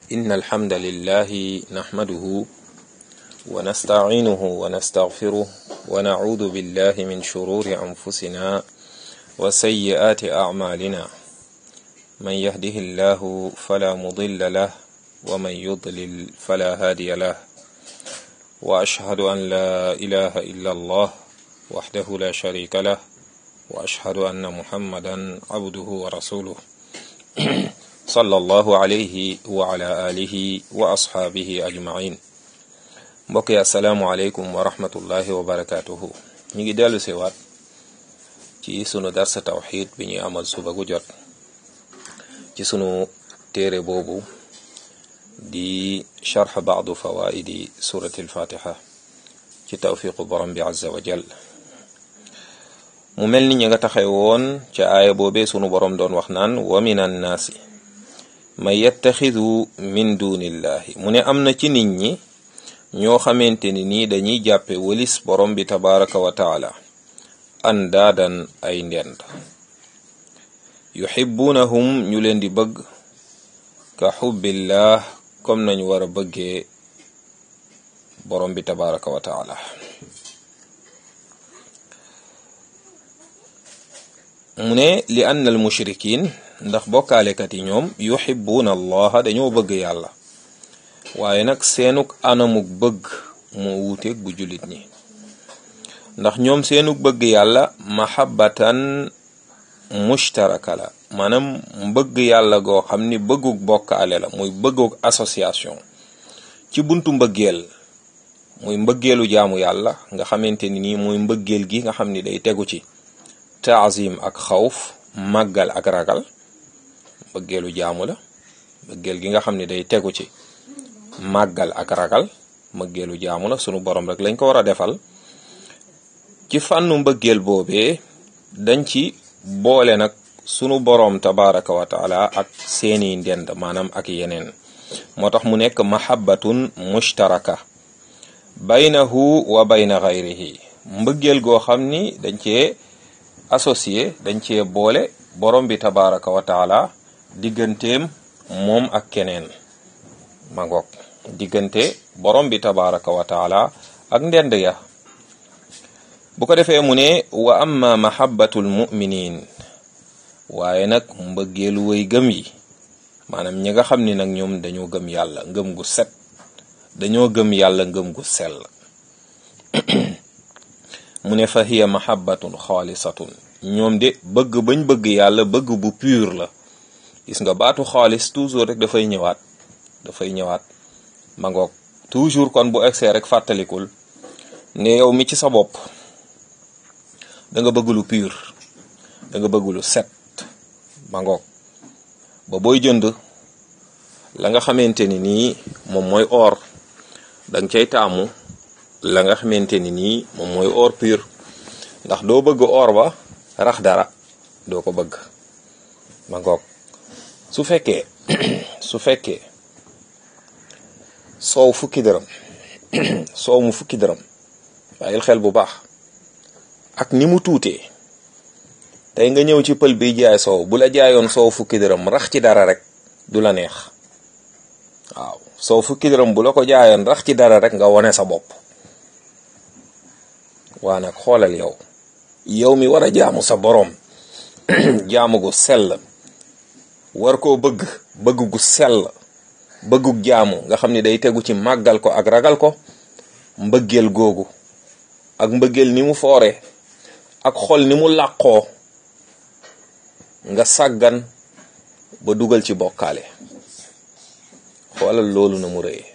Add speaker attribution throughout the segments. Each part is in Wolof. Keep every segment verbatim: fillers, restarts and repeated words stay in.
Speaker 1: إن الحمد لله نحمده ونستعينه ونستغفره ونعوذ بالله من شرور أنفسنا وسيئات أعمالنا من يهده الله فلا مضل له ومن يضلل فلا هادي له وأشهد أن لا إله إلا الله وحده لا شريك له وأشهد أن محمدا عبده ورسوله صلى الله عليه وعلى آله وأصحابه أجمعين. mbokk yi asalaamualeykum wa rahmatullahi wa barakatuhu. ñu ngi dellu si waat ci sunu darsa tawxid bi ñuy amal suba gu jot ci sunu téere boobu di charx baadu fawaidi surati alfatiha ci tawfiqu borom bi azza wa jal. mu mel ni ñi nga taxe woon ca aaya boobee sunu borom doon wax naan wa min annaasi man yattaxidu min dunillahi, mu ne am na ci nit ñi ñoo xamante ni nii dañuy jàppe walis borom bi tabaraka wa taala andaadan ay ndend yuhibbunahum ñu leen di bëgg ka xubbillah comme nañu war a bëggee borom bi tabaraka wa taala. mu ne li anna al mushrikin, ndax bokkaalekat yi ñoom yuhibbuna allaha dañoo bëgg yàlla, waaye nag seenuk anamuk bëgg moo wuuteeg bu jullit ñi, ndax ñoom seenuk bëgg yàlla mahabbatan mushtaraka la, maanaam bëgg yàlla goo xam ni bëgguk bokkaale la, muy bëgguk association ci buntu mbëggeel, muy mbëggeelu jaamu yàlla nga xamante ni nii muy mbëggeel gi nga xam ni day tegu ci taazim ak xawf, màggal ak ragal. mbëggeelu jaamu la, mbëggeel gi nga xam ni day tegu ci màggal ak ragal, mbëggeelu jaamu la, sunu borom rek lañ ko war a defal. ci fànnu mbëggeel boobee dañ ci boole nag sunu borom tabaraka wa taala ak seeni ndend, maanaam ak yeneen. moo tax mu nekk mahabbatun mushtaraka baynahu wa bayna gayrihi, mbëggeel goo xam ni dañ cee associé, dañ cee boole borom bi tabaraka wa taala digganteem moom ak keneen. ma ngoog diggante borom bi tabaraka wa taala ak ndend ya. bu ko defee mu ne wa amma mahabbatul muminin, waaye nag mbëggeelu way gëm yi, maanaam ñi nga xam ni nag ñoom dañoo gëm yàlla ngëm gu set, dañoo gëm yàlla ngëm gu sell. mu ne fa hiya mahabbatun xaalisatun, ñoom de bëgg bañ bëgg yàlla bëgg bu pur la. gis nga baatu xaalis toujours rek dafay ñëwaat dafay ñëwaat ma ngoog toujours kon bu egsee rek fàttalikul ne yow mi ci sa bopp da nga bëgg lu pur, da nga bëgg lu set. ma ngoog ba booy jënd la nga xamante ni nii moom mooy or, da nga cay taamu la nga xamante ni nii moom mooy or pur, ndax doo bëgg or ba rax dara, doo ko bëgg. ma ngoog su fekkee su fekkee soow fukki dërëm soow mu fukki dërëm, bàyyil xel bu baax ak ni mu tuutee. tey nga ñëw ci pël bi jaay soow, bu la jaayoon soow fukki dërëm rax ci dara rek du la neex. waaw soow fukki dërëm bu la ko jaayoon rax ci dara rek nga wone sa bopp. waa nag xoolal yow yow mi war a jaamu sa boroom jaamu gu sell, war koo bëgg bëgg gu sell, bëggug jaamu nga xam ni day tegu ci màggal ko ak ragal ko. mbëggeel googu ak mbëggeel ni mu foore ak xol ni mu làqoo, nga sàggan ba dugal ci bokkaale. xoolal loolu na mu rëyee,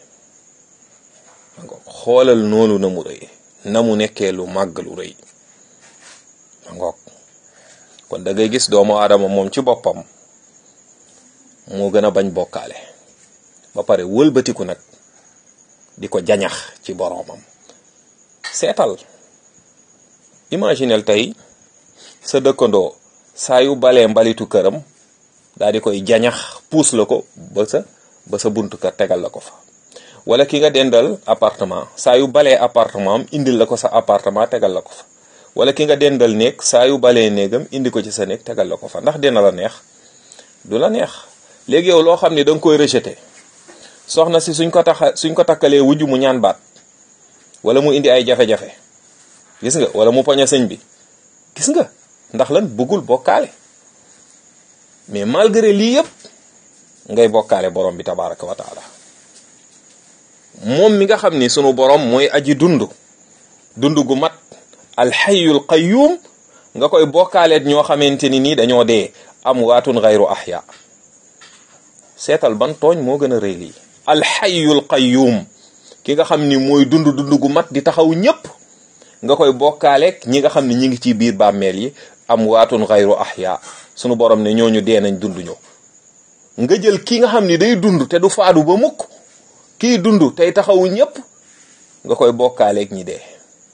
Speaker 1: xoolal noonu na mu rëyee, na mu nekkee lu màgg lu rëy. ngoog kon da ngay gis doomu aadama moom ci boppam moo gën a bañ bokkaale, ba pare wëlbatiku nag di ko jañax ci boroomam. seetal, imaginel tey sa dëkkandoo saa yu balee mbalitu këram daal di koy jañax puus la ko ba sa ba sa buntu kër tegal la ko fa. wala ki nga dendal appartement saa yu balee appartement am indil la ko sa appartement tegal la ko fa. wala ki nga dendal néeg saa yu balee néegam indi ko ci sa néeg tegal la ko fa. ndax dina la neex? du la neex. léegi yow loo xam ne da nga koy rejeté, soxna si suñ ko tax suñ ko takkalee wujj mu ñaan baat wala mu indi ay jafe-jafe gis nga wala mu poñe sëñ bi gis nga ndax lan bëggul bokkaale mais malgré lii yëpp ngay bokkaale borom bi tabaraka wa taala moom mi nga xam ni sunu borom mooy aji dund dund gu mat alxayyul qayyum nga koy bokkaaleet ñoo xamante ni nii dañoo dee amwaatun gayru ahya seetal ban tooñ moo gën a rëy lii alxayyul qayyum ki nga xam ni mooy dund dund gu mat di taxaw ñépp nga koy bokkaaleek ñi nga xam ni ñi ngi ci biir bàmmeel yi amwaatun gayru ahya sunu borom ne ñooñu dee nañ dund ñu nga jël ki nga xam ni day dund te du faadu ba mukk kii dund tey taxawu ñépp nga koy bokkaaleek ñi dee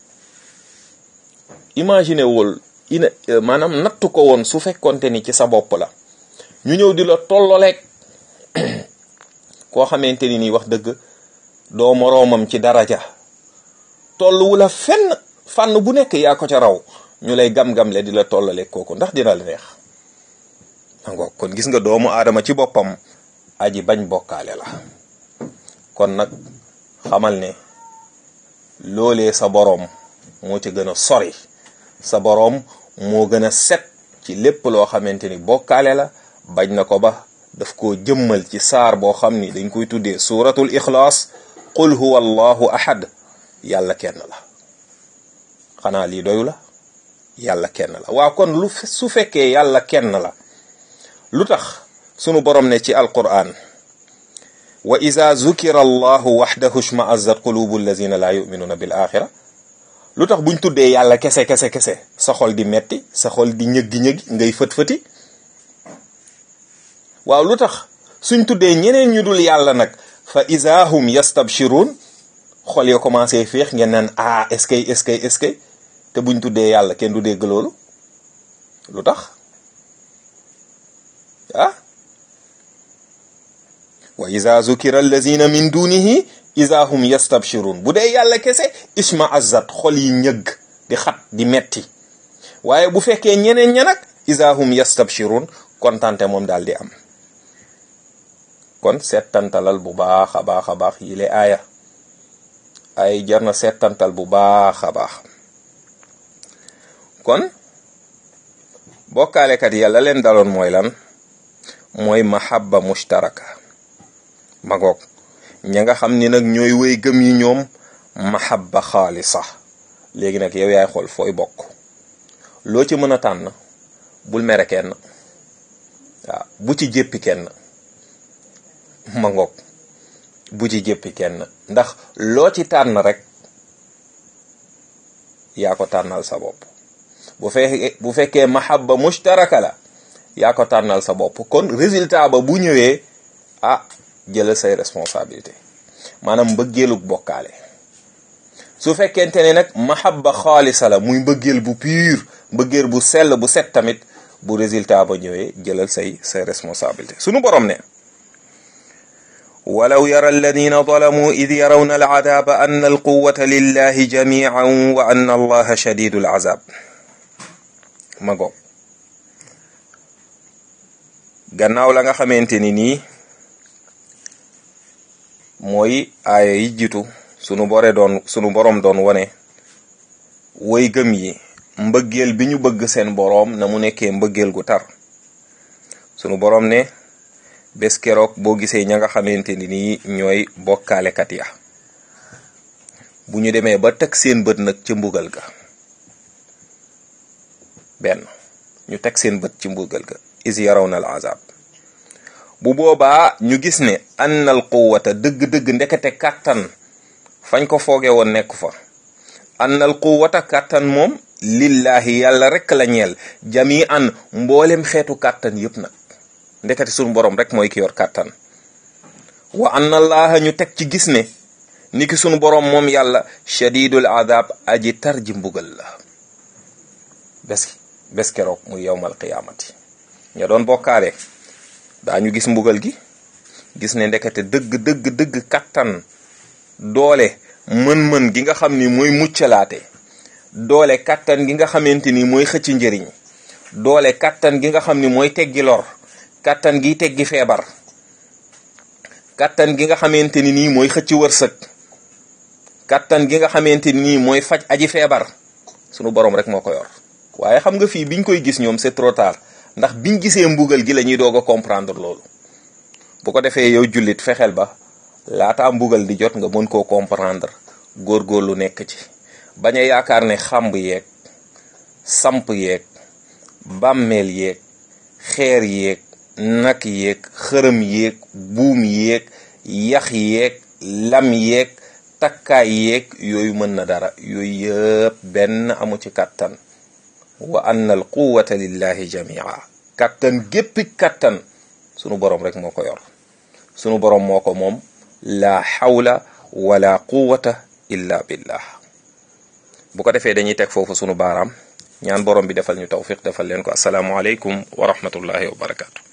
Speaker 1: imagine wul ina maanaam nattu ko woon su fekkonte ni ci sa bopp la ñu ñëw di la tolloleeg koo xamante ni nii wax dëgg doo moroomam ci daraja tolluwu la fenn fànn bu nekk yaa ko ca raw ñu lay gam-gamle di la tollaleeg kooku ndax dina la neex ango kon gis nga doomu aadama ci boppam aji bañ bokkaale la kon nag xamal ne loolee sa boroom moo ci gën a sori sa boroom moo gën a set ci lépp loo xamante ni bokkaale la bañ na ko ba daf koo jëmmal ci saar boo xam ni dañ koy tuddee suratul ixlaas qul huwa allahu ahad yàlla kenn la xanaa lii doyu la yàlla kenn la waa kon lu su fekkee yàlla kenn la lu tax sunu borom ne ci alquran wa iza zukira allahu waxdahu shma'azzat qulubu allazina la yu'minuna bil axira lu tax buñ tuddee yàlla kese kese kese sa xol di metti sa xol di ñëggi-ñëggi ngay fët-fëti waaw lu tax suñ tuddee ñeneen ñu dul yàlla nag fa iza hum yastabshirun xol yo commencé féex ngeen naan ah est-ce que est-ce que est-ce que te buñ tuddee yàlla kenn du dégg loolu lu tax ah wa iza zukira allazina min dunihi iza hum yastabshirun bu dee yàlla kese isma azzat xol yi ñëgg di xat di metti waaye bu fekkee ñeneen ña nag iza hum yastabshirun kontante moom daal di am kon settantalal bu baax a baax a baax yile aaya ay jar na settantal bu baax a baax kon bokkaalekat yàlla leen daloon mooy lan mooy mahabba mushtaraka magoog ña nga xam ni nag ñooy wéy gëm yi ñoom mahabba xaalisa léegi nag yow yaay xool fooy bokk loo ci mën a tànn bul mere kenn waaw bu ci jéppi kenn magoog bu ci jéppi kenn ndax loo ci tànn rek yaa ko tànnal sa bopp bu fekkee bu fekkee mahabba mushtaraka la yaa ko tànnal sa bopp kon résultat ba bu ñëwee ah jëlal say responsabilité maanaam mbëggeelug bokkaale su fekkente ne nag mahabba xaalisa la muy mbëggeel bu pur mbëggeel bu sell bu set tamit bu résultat ba ñëwee jëlal say say responsabilité sunu borom ne walaw yara alladina zalamu id yarawna al'adaba anna alquwwata lillahi jami'an wa anna allaha shadidul azab ma go gannaaw la nga xamante ni nii mooy aaya yi jiitu sunu bore doon sunu boroom doon wone woy gëm yi mbëggeel bi ñu bëgg seen boroom na mu nekkee mbëggeel gu tar sunu boroom ne bés keroog boo gisee ña nga xamante ni nii ñooy bokkaalekat ya bu ñu demee ba teg seen bët nag ci mbugal ga benn ñu teg seen bët ci mbugal ga is yarawna al azab bu boobaa ñu gis ne annal quwwata dëgg-dëgg ndekete kàttan fañ ko fooge woon nekk fa annal quwwata kàttan moom lillahi yàlla rek la ñeel jami an mboolem xeetu kàttan yépp nag ndekete suñu borom rek mooy ki yor kàttan wa anna allaha ñu teg ci gis ne niki suñu borom moom yàlla shadidul adab aji tar ji mbugal la bés bés keroog muy yawmal qiyaamati ña doon bokkaale daañu gis mbugal gi gis ne ndekete dëgg dëgg dëgg kattan doole mën-mën gi nga xam ni mooy muccalaate doole kattan gi nga xamante ni mooy xëcc njëriñ doole kattan gi nga xam ni mooy teggi lor kattan gi teggi feebar kattan gi nga xamante ni nii mooy xëcc wërsëg, kattan gi nga xamante ni nii mooy faj aji feebar, sunu borom rek moo ko yor. waaye xam nga fii biñ koy gis ñoom c'est trop tard, ndax biñ gisee mbugal gi la ñuy doog a comprendre loolu. bu ko defee yow jullit fexeel ba laataa mbugal di jot nga mën koo comprendre, góorgóorlu nekk ci, bañ a yaakaar ne xamb yeeg samp yeeg bàmmeel yeeg xeer yeeg nak yeeg xërëm yeeg buum yeeg yax yeeg lam yeeg takkaay yeeg yooyu mën na dara. yooyu yëpp benn amu ci kattan. wa anna al quwwata lillahi jamia, kattan géppi kattan sunu borom rek moo ko yor, sunu borom moo ko moom. la hawla wala quwwata illa billah. bu ko defee dañuy teg foofu sunu baaraam, ñaan borom bi defal ñu tawfiq defal leen ko. assalaamu aleykum wa rahmatullahi wa barakatu.